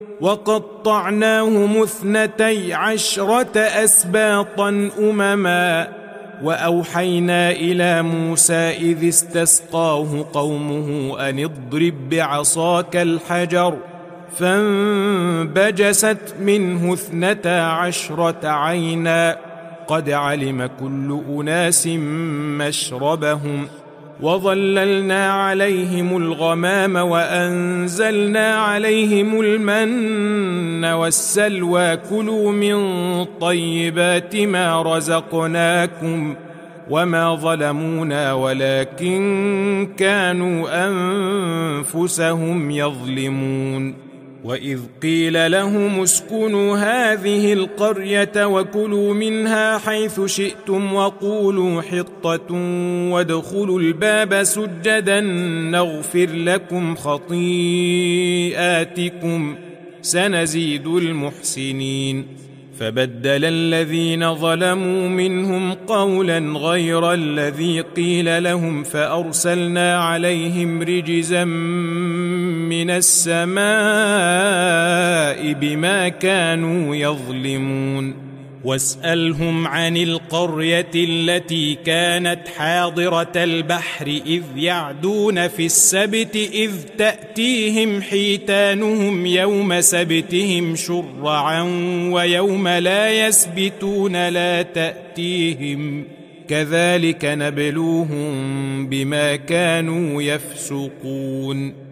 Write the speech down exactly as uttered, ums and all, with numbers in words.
وقطعناهم اثنتي عشرة أسباطا أمما وأوحينا إلى موسى إذ استسقاه قومه أن اضرب بعصاك الحجر فانبجست منه اثنتا عشرة عينا قد علم كل أناس مشربهم وظللنا عليهم الغمام وأنزلنا عليهم المن والسلوى كلوا من طيبات ما رزقناكم وما ظلمونا ولكن كانوا أنفسهم يظلمون. وإذ قيل لهم اسكنوا هذه القرية وكلوا منها حيث شئتم وقولوا حطة وادخلوا الباب سجدا نغفر لكم خطيئاتكم سنزيد المحسنين. فبدل الذين ظلموا منهم قولا غير الذي قيل لهم فأرسلنا عليهم رجزا من السماء بما كانوا يظلمون. واسألهم عن القرية التي كانت حاضرة البحر إذ يعدون في السبت إذ تأتيهم حيتانهم يوم سبتهم شرعا ويوم لا يسبتون لا تأتيهم كذلك نبلوهم بما كانوا يفسقون.